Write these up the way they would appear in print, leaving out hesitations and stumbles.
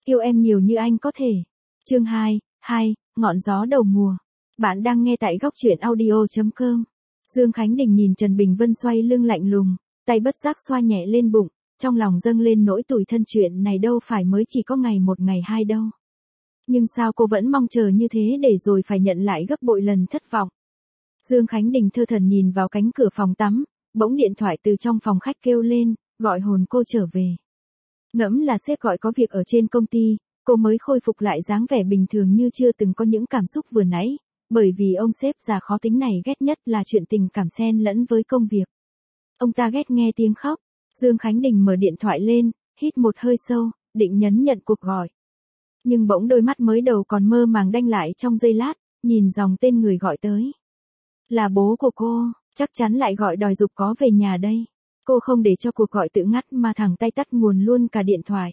Yêu em nhiều như anh có thể. Chương 2, ngọn gió đầu mùa. Bạn đang nghe tại góc truyện audio.com. Dương Khánh Đình nhìn Trần Bình Vân xoay lưng lạnh lùng, tay bất giác xoa nhẹ lên bụng, trong lòng dâng lên nỗi tủi thân, chuyện này đâu phải mới chỉ có ngày một ngày hai đâu. Nhưng sao cô vẫn mong chờ như thế để rồi phải nhận lại gấp bội lần thất vọng. Dương Khánh Đình thơ thẩn nhìn vào cánh cửa phòng tắm, bỗng điện thoại từ trong phòng khách kêu lên, gọi hồn cô trở về. Ngẫm là sếp gọi có việc ở trên công ty, cô mới khôi phục lại dáng vẻ bình thường như chưa từng có những cảm xúc vừa nãy, bởi vì ông sếp già khó tính này ghét nhất là chuyện tình cảm xen lẫn với công việc. Ông ta ghét nghe tiếng khóc. Dương Khánh Đình mở điện thoại lên, hít một hơi sâu, định nhấn nhận cuộc gọi. Nhưng bỗng đôi mắt mới đầu còn mơ màng đanh lại trong giây lát, nhìn dòng tên người gọi tới. Là bố của cô, chắc chắn lại gọi đòi giục có về nhà đây. Cô không để cho cuộc gọi tự ngắt mà thẳng tay tắt nguồn luôn cả điện thoại.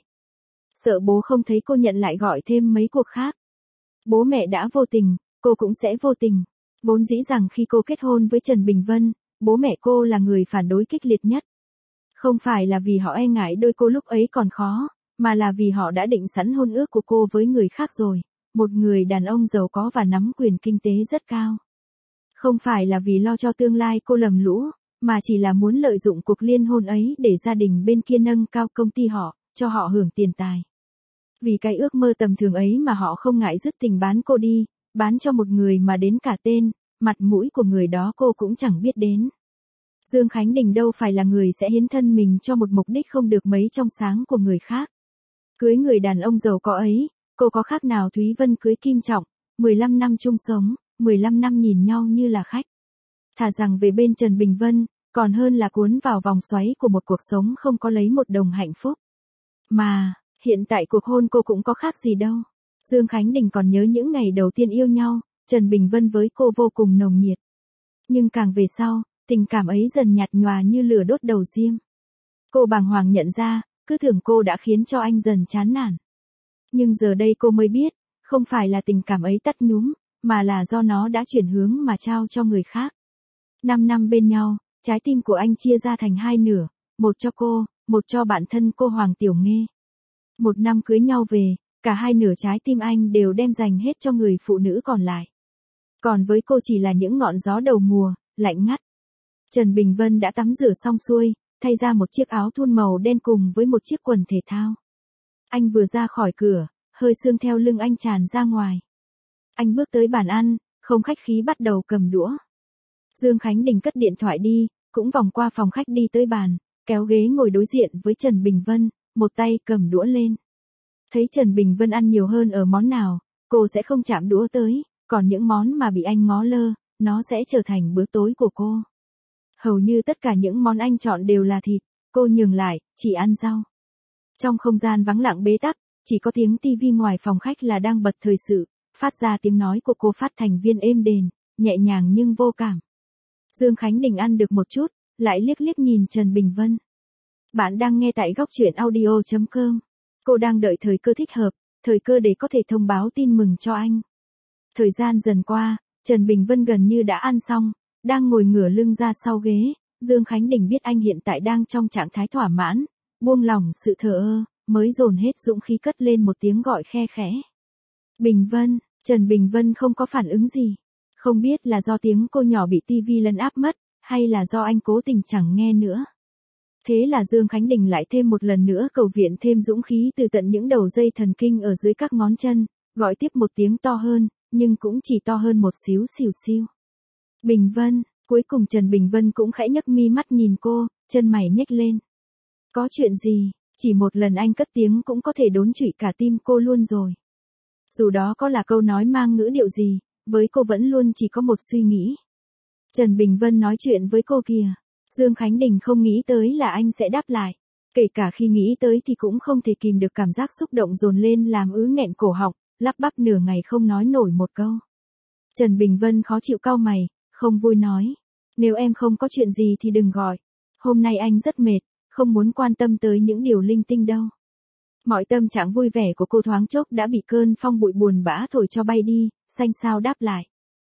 Sợ bố không thấy cô nhận lại gọi thêm mấy cuộc khác. Bố mẹ đã vô tình, cô cũng sẽ vô tình. Vốn dĩ rằng khi cô kết hôn với Trần Bình Vân, bố mẹ cô là người phản đối kịch liệt nhất. Không phải là vì họ e ngại đôi cô lúc ấy còn khó, mà là vì họ đã định sẵn hôn ước của cô với người khác rồi, một người đàn ông giàu có và nắm quyền kinh tế rất cao. Không phải là vì lo cho tương lai cô lầm lũ, mà chỉ là muốn lợi dụng cuộc liên hôn ấy để gia đình bên kia nâng cao công ty họ, cho họ hưởng tiền tài. Vì cái ước mơ tầm thường ấy mà họ không ngại dứt tình bán cô đi, bán cho một người mà đến cả tên, mặt mũi của người đó cô cũng chẳng biết đến. Dương Khánh Đình đâu phải là người sẽ hiến thân mình cho một mục đích không được mấy trong sáng của người khác. Cưới người đàn ông giàu có ấy, cô có khác nào Thúy Vân cưới Kim Trọng, 15 năm chung sống, 15 năm nhìn nhau như là khách. Thà rằng về bên Trần Bình Vân, còn hơn là cuốn vào vòng xoáy của một cuộc sống không có lấy một đồng hạnh phúc. Mà, hiện tại cuộc hôn cô cũng có khác gì đâu. Dương Khánh Đình còn nhớ những ngày đầu tiên yêu nhau, Trần Bình Vân với cô vô cùng nồng nhiệt. Nhưng càng về sau, tình cảm ấy dần nhạt nhòa như lửa đốt đầu diêm. Cô bàng hoàng nhận ra, cứ tưởng cô đã khiến cho anh dần chán nản. Nhưng giờ đây cô mới biết, không phải là tình cảm ấy tắt nhúm, mà là do nó đã chuyển hướng mà trao cho người khác. 5 năm bên nhau, trái tim của anh chia ra thành hai nửa, một cho cô, một cho bạn thân cô Hoàng Tiểu Nghê. 1 năm cưới nhau về, cả hai nửa trái tim anh đều đem dành hết cho người phụ nữ còn lại. Còn với cô chỉ là những ngọn gió đầu mùa, lạnh ngắt. Trần Bình Vân đã tắm rửa xong xuôi, thay ra một chiếc áo thun màu đen cùng với một chiếc quần thể thao. Anh vừa ra khỏi cửa, hơi sương theo lưng anh tràn ra ngoài. Anh bước tới bàn ăn, không khách khí bắt đầu cầm đũa. Dương Khánh Đình cất điện thoại đi, cũng vòng qua phòng khách đi tới bàn, kéo ghế ngồi đối diện với Trần Bình Vân, một tay cầm đũa lên. Thấy Trần Bình Vân ăn nhiều hơn ở món nào, cô sẽ không chạm đũa tới, còn những món mà bị anh ngó lơ, nó sẽ trở thành bữa tối của cô. Hầu như tất cả những món anh chọn đều là thịt, cô nhường lại, chỉ ăn rau. Trong không gian vắng lặng bế tắc, chỉ có tiếng tivi ngoài phòng khách là đang bật thời sự, phát ra tiếng nói của cô phát thành viên êm đềm, nhẹ nhàng nhưng vô cảm. Dương Khánh Đình ăn được một chút, lại liếc liếc nhìn Trần Bình Vân. Bạn đang nghe tại góc truyện audio.com. Cô đang đợi thời cơ thích hợp, thời cơ để có thể thông báo tin mừng cho anh. Thời gian dần qua, Trần Bình Vân gần như đã ăn xong, đang ngồi ngửa lưng ra sau ghế. Dương Khánh Đình biết anh hiện tại đang trong trạng thái thỏa mãn, buông lỏng sự thờ ơ, mới dồn hết dũng khí cất lên một tiếng gọi khe khẽ. Bình Vân. Trần Bình Vân không có phản ứng gì. Không biết là do tiếng cô nhỏ bị tivi lấn áp mất, hay là do anh cố tình chẳng nghe nữa. Thế là Dương Khánh Đình lại thêm một lần nữa cầu viện thêm dũng khí từ tận những đầu dây thần kinh ở dưới các ngón chân, gọi tiếp một tiếng to hơn, nhưng cũng chỉ to hơn một xíu xìu xiu. Bình Vân. Cuối cùng Trần Bình Vân cũng khẽ nhấc mi mắt nhìn cô, chân mày nhếch lên. Có chuyện gì, chỉ một lần anh cất tiếng cũng có thể đốn trụy cả tim cô luôn rồi. Dù đó có là câu nói mang ngữ điệu gì, với cô vẫn luôn chỉ có một suy nghĩ. Trần Bình Vân nói chuyện với cô kìa. Dương Khánh Đình không nghĩ tới là anh sẽ đáp lại. Kể cả khi nghĩ tới thì cũng không thể kìm được cảm giác xúc động dồn lên làm ứ nghẹn cổ họng, lắp bắp nửa ngày không nói nổi một câu. Trần Bình Vân khó chịu cau mày, không vui nói. Nếu em không có chuyện gì thì đừng gọi. Hôm nay anh rất mệt, không muốn quan tâm tới những điều linh tinh đâu. Mọi tâm trạng vui vẻ của cô thoáng chốc đã bị cơn phong bụi buồn bã thổi cho bay đi, xanh xao đáp lại.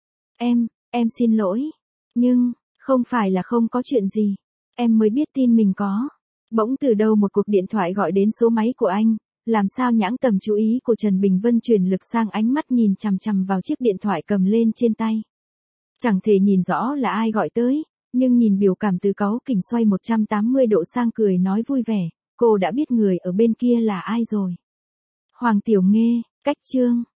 Em xin lỗi. Nhưng, không phải là không có chuyện gì. Em mới biết tin mình có. Bỗng từ đâu một cuộc điện thoại gọi đến số máy của anh, Làm sao nhãng tầm chú ý của Trần Bình Vân chuyển lực sang ánh mắt nhìn chằm chằm vào chiếc điện thoại cầm lên trên tay. Chẳng thể nhìn rõ là ai gọi tới, nhưng nhìn biểu cảm từ cáu kỉnh xoay 180 độ sang cười nói vui vẻ, cô đã biết người ở bên kia là ai rồi. Hoàng Tiểu Nghê, cách chương.